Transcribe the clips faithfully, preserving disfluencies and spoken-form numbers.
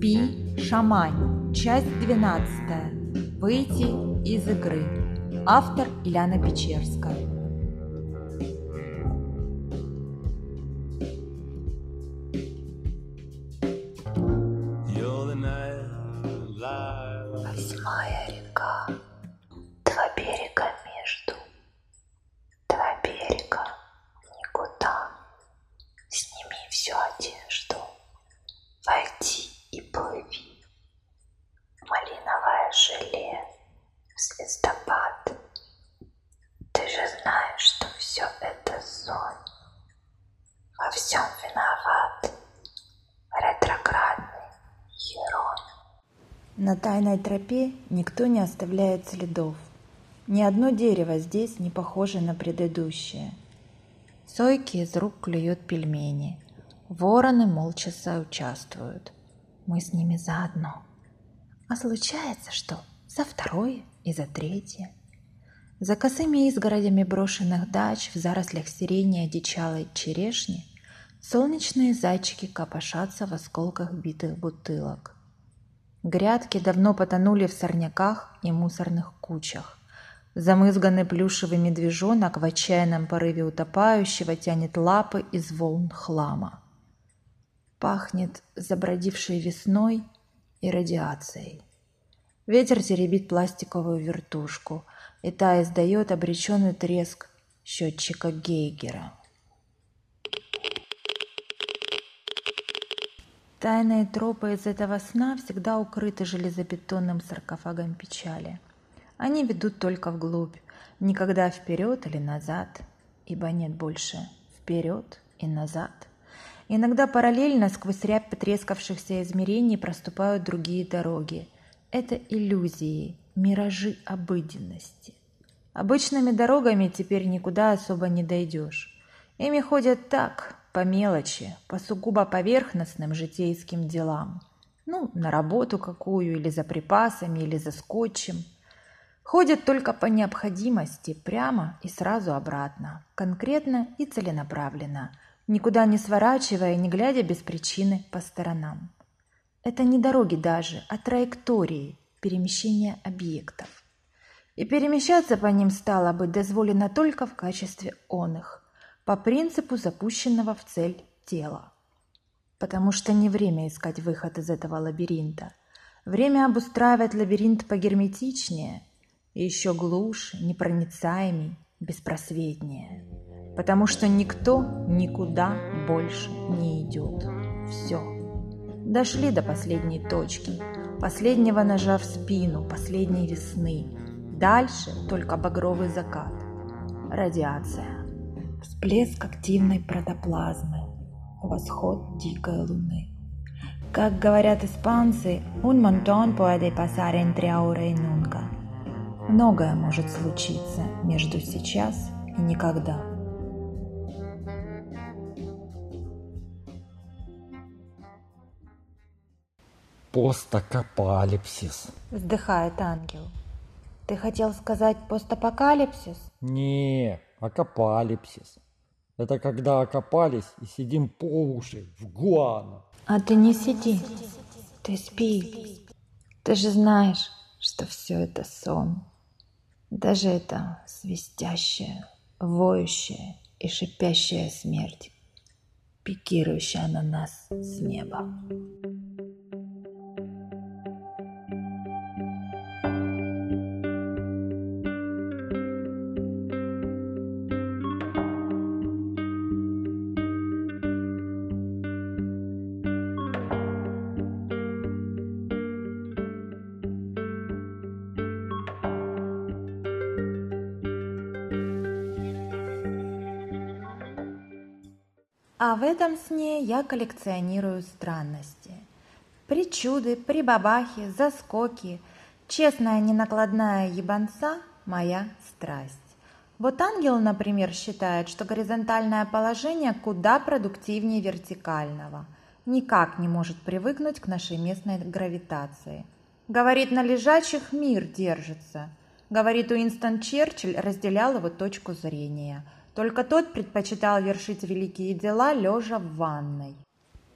Спи, шамань. Часть двенадцатая. Выйти из игры. Автор Иляна Печерская. Восьмая река. Два берега между. Два берега никуда. Сними всю одежду. Войди и плыви. Малиновое желе в звездопад. Ты же знаешь, что все это сон. Во всем виноват ретроградный Херон. На тайной тропе никто не оставляет следов. Ни одно дерево здесь не похоже на предыдущее. Сойки из рук клюют пельмени. Вороны молча соучаствуют. Мы с ними заодно. А случается, что за второе и за третье. За косыми изгородями брошенных дач в зарослях сирени и одичалой черешни солнечные зайчики копошатся в осколках битых бутылок. Грядки давно потонули в сорняках и мусорных кучах. Замызганный плюшевый медвежонок в отчаянном порыве утопающего тянет лапы из волн хлама. Пахнет забродившей весной и радиацией. Ветер теребит пластиковую вертушку, и та издает обреченный треск счетчика Гейгера. Тайные тропы из этого сна всегда укрыты железобетонным саркофагом печали. Они ведут только вглубь, никогда вперед или назад, ибо нет больше вперед и назад. Иногда параллельно сквозь рябь потрескавшихся измерений проступают другие дороги. Это иллюзии, миражи обыденности. Обычными дорогами теперь никуда особо не дойдешь. Ими ходят так, по мелочи, по сугубо поверхностным житейским делам. Ну, на работу какую, или за припасами, или за скотчем. Ходят только по необходимости, прямо и сразу обратно, конкретно и целенаправленно, никуда не сворачивая, не глядя без причины по сторонам. Это не дороги даже, а траектории перемещения объектов. И перемещаться по ним стало быть дозволено только в качестве оных, по принципу запущенного в цель тела. Потому что не время искать выход из этого лабиринта. Время обустраивать лабиринт погерметичнее, и еще глуше, непроницаемей, беспросветнее. Потому что никто никуда больше не идет. Все. Дошли до последней точки, последнего ножа в спину, последней весны. Дальше только багровый закат. Радиация. Всплеск активной протоплазмы. Восход дикой луны. Как говорят испанцы, un montón puede pasar entre ahora y nunca. Многое может случиться между сейчас и никогда. Постапокалипсис. Вздыхает ангел. Ты хотел сказать постапокалипсис? Не, акапалипсис. Это когда окопались и сидим по уши в гуано. А ты не сиди, ты спи. Ты же знаешь, что все это сон. Даже эта свистящая, воющая и шипящая смерть, пикирующая на нас с неба. А в этом сне я коллекционирую странности. Причуды, прибабахи, заскоки. Честная ненакладная ебанца – моя страсть. Вот ангел, например, считает, что горизонтальное положение куда продуктивнее вертикального. Никак не может привыкнуть к нашей местной гравитации. Говорит, на лежачих мир держится. Говорит, Уинстон Черчилль разделял его точку зрения. Только тот предпочитал вершить великие дела, лежа в ванной.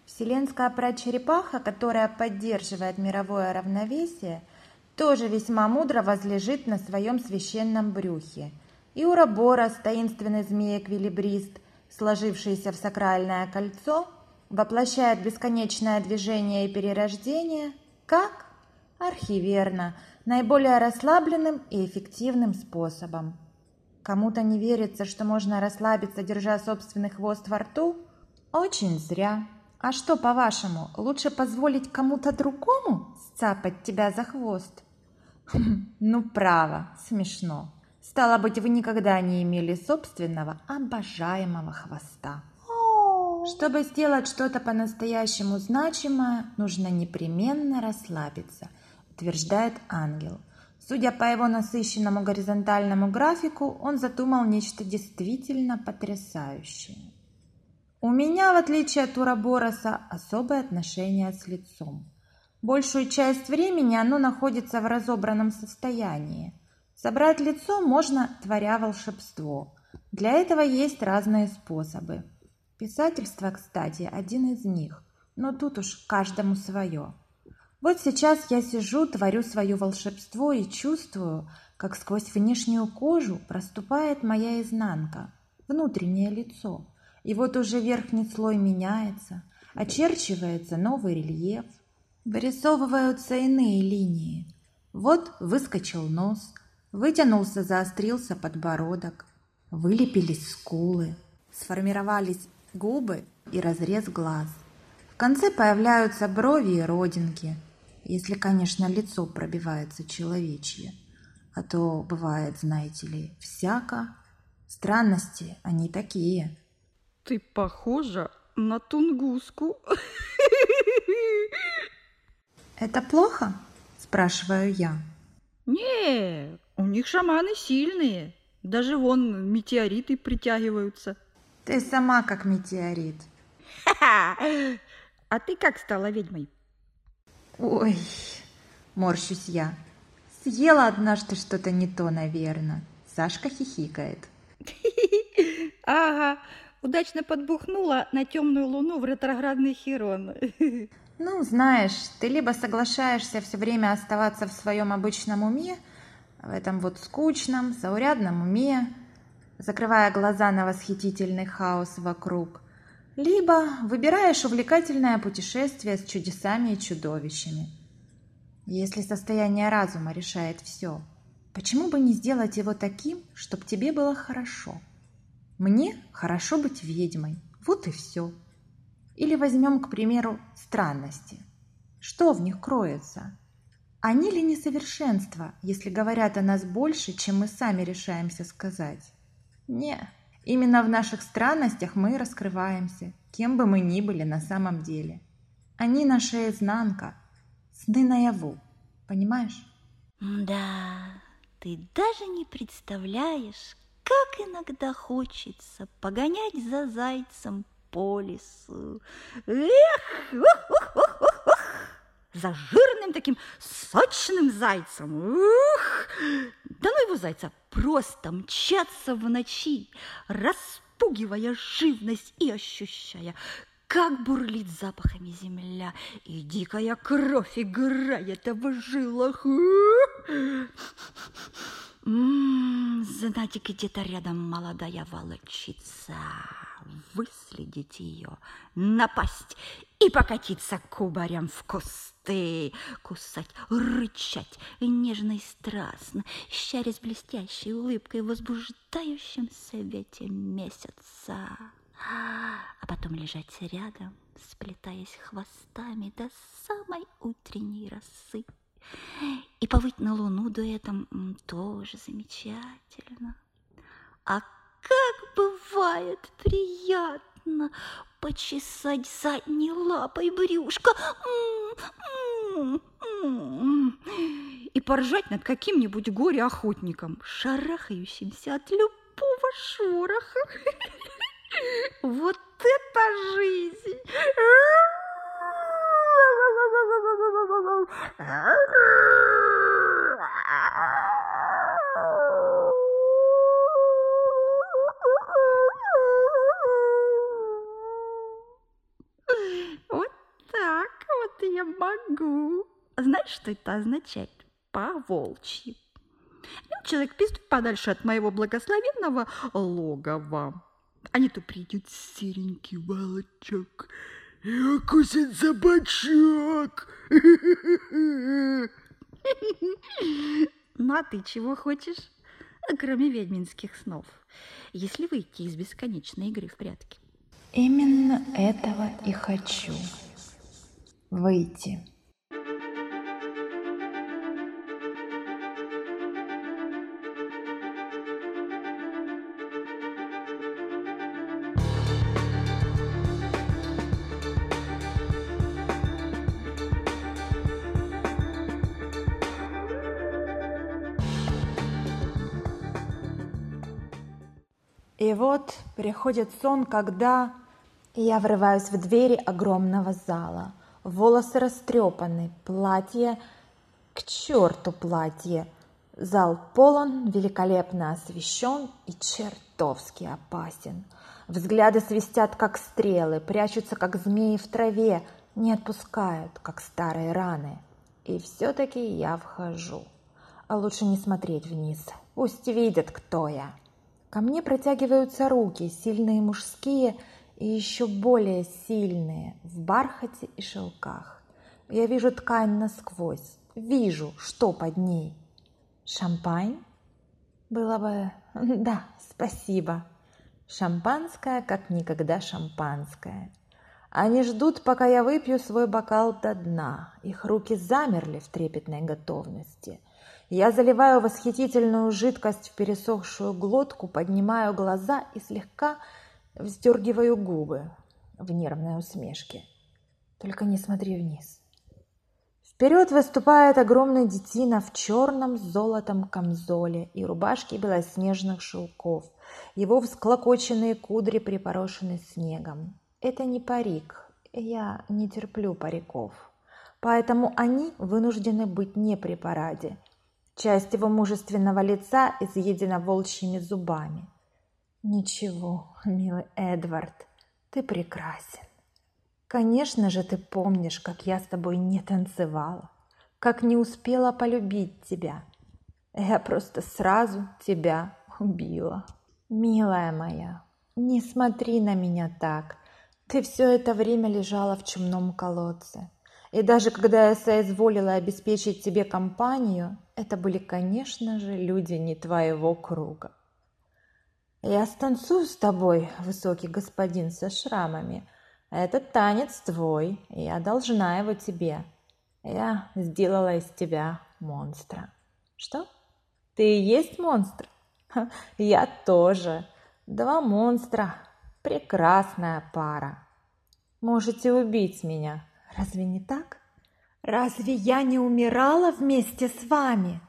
Вселенская прачерепаха, которая поддерживает мировое равновесие, тоже весьма мудро возлежит на своем священном брюхе. И Уроборос, таинственный змея-эквилибрист, сложившийся в сакральное кольцо, воплощает бесконечное движение и перерождение, как? Архиверно, наиболее расслабленным и эффективным способом. Кому-то не верится, что можно расслабиться, держа собственный хвост во рту? Очень зря. А что, по-вашему, лучше позволить кому-то другому сцапать тебя за хвост? Ну, право, смешно. Стало быть, вы никогда не имели собственного обожаемого хвоста. Чтобы сделать что-то по-настоящему значимое, нужно непременно расслабиться, утверждает ангел. Судя по его насыщенному горизонтальному графику, он задумал нечто действительно потрясающее. У меня, в отличие от Уробороса, особое отношение с лицом. Большую часть времени оно находится в разобранном состоянии. Собрать лицо можно, творя волшебство. Для этого есть разные способы. Писательство, кстати, один из них, но тут уж каждому свое. Вот сейчас я сижу, творю свое волшебство и чувствую, как сквозь внешнюю кожу проступает моя изнанка, внутреннее лицо. И вот уже верхний слой меняется, очерчивается новый рельеф, вырисовываются иные линии. Вот выскочил нос, вытянулся, заострился подбородок, вылепились скулы, сформировались губы и разрез глаз. В конце появляются брови и родинки, если, конечно, лицо пробивается человечье. А то бывает, знаете ли, всяко. Странности они такие. Ты похожа на тунгуску. Это плохо? Спрашиваю я. Не, у них шаманы сильные. Даже вон метеориты притягиваются. Ты сама как метеорит. А ты как стала ведьмой? Ой, морщусь я. Съела однажды что-то не то, наверное. Сашка хихикает. Ага, удачно подбухнула на темную луну в ретроградный Хирон. Ну, знаешь, ты либо соглашаешься все время оставаться в своем обычном уме, в этом вот скучном, заурядном уме, закрывая глаза на восхитительный хаос вокруг, либо выбираешь увлекательное путешествие с чудесами и чудовищами. Если состояние разума решает все, почему бы не сделать его таким, чтобы тебе было хорошо? Мне хорошо быть ведьмой, вот и все. Или возьмем, к примеру, странности. Что в них кроется? Они ли несовершенства, если говорят о нас больше, чем мы сами решаемся сказать? Не, именно в наших странностях мы раскрываемся, кем бы мы ни были на самом деле. Они наша изнанка, сны наяву, понимаешь? Да, ты даже не представляешь, как иногда хочется погонять за зайцем по лесу. Эх, ух, ух, ух, ух, ух. За жирным таким сочным зайцем. Ух! Да ну его зайца, просто мчаться в ночи, распугивая живность и ощущая, как бурлит запахами земля, и дикая кровь играет в жилах. М-м, знать, где-то рядом молодая волчица. Выследить ее, напасть и покатиться кубарем в кусты, кусать, рычать нежно и страстно, щарясь блестящей улыбкой в возбуждающем свете месяца. А потом лежать рядом, сплетаясь хвостами до самой утренней росы. И повыть на луну дуэтом тоже замечательно. А как бывает приятно почесать задней лапой брюшко и поржать над каким-нибудь горе-охотником, шарахающимся от любого шороха. Вот это жизнь! Вот я могу. Знаешь, что это означает? По-волчьи. Ну, человек, пиздуй подальше от моего благословенного логова. А не то придет серенький волчок и укусит за бочок. Ну, а ты чего хочешь? Кроме ведьминских снов, если выйти из бесконечной игры в прятки. Именно этого и хочу. Выйти. И вот приходит сон, когда я врываюсь в двери огромного зала. Волосы растрепаны, платье, к черту платье. Зал полон, великолепно освещен и чертовски опасен. Взгляды свистят, как стрелы, прячутся, как змеи в траве, не отпускают, как старые раны. И все-таки я вхожу. А лучше не смотреть вниз, пусть видят, кто я. Ко мне протягиваются руки, сильные мужские и еще более сильные, в бархате и шелках. Я вижу ткань насквозь, вижу, что под ней. Шампань? Было бы... Да, спасибо. Шампанское, как никогда шампанское. Они ждут, пока я выпью свой бокал до дна. Их руки замерли в трепетной готовности. Я заливаю восхитительную жидкость в пересохшую глотку, поднимаю глаза и слегка вздергиваю губы в нервной усмешке. Только не смотри вниз. Вперед выступает огромный детина в черном с золотом камзоле и рубашке белоснежных шелков. Его всклокоченные кудри припорошены снегом. Это не парик, я не терплю париков, поэтому они вынуждены быть не при параде. Часть его мужественного лица изъедена волчьими зубами. Ничего, милый Эдвард, ты прекрасен. Конечно же, ты помнишь, как я с тобой не танцевала, как не успела полюбить тебя. Я просто сразу тебя убила. Милая моя, не смотри на меня так. Ты все это время лежала в чумном колодце. И даже когда я соизволила обеспечить тебе компанию, это были, конечно же, люди не твоего круга. Я станцую с тобой, высокий господин со шрамами. Этот танец твой, и я должна его тебе. Я сделала из тебя монстра. Что? Ты и есть монстр? Ха, я тоже. Два монстра. Прекрасная пара. Можете убить меня. Разве не так? Разве я не умирала вместе с вами?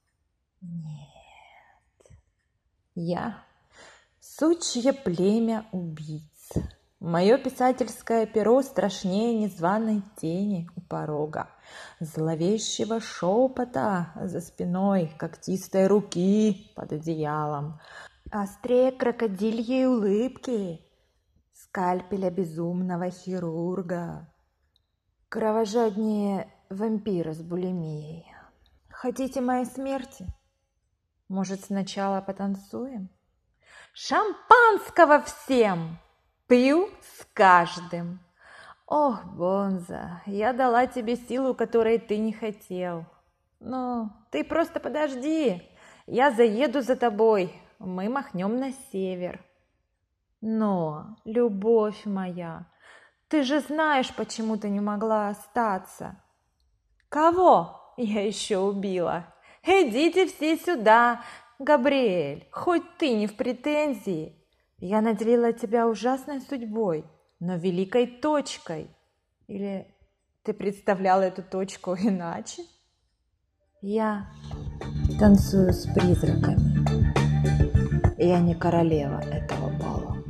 Нет. Я сучье племя убийц. Мое писательское перо страшнее незваной тени у порога, зловещего шепота за спиной, когтистой руки под одеялом, острее крокодильей улыбки, скальпеля безумного хирурга, кровожаднее вампира с булимией. Хотите моей смерти? Может, сначала потанцуем? Шампанского всем! Пью с каждым. Ох, Бонза, я дала тебе силу, которой ты не хотел. Но ты просто подожди, я заеду за тобой, мы махнем на север. Но, любовь моя, ты же знаешь, почему ты не могла остаться. Кого я еще убила? Идите все сюда, Габриэль, хоть ты не в претензии. Я наделила тебя ужасной судьбой, но великой точкой. Или ты представляла эту точку иначе? Я танцую с призраками. Я не королева этого бала.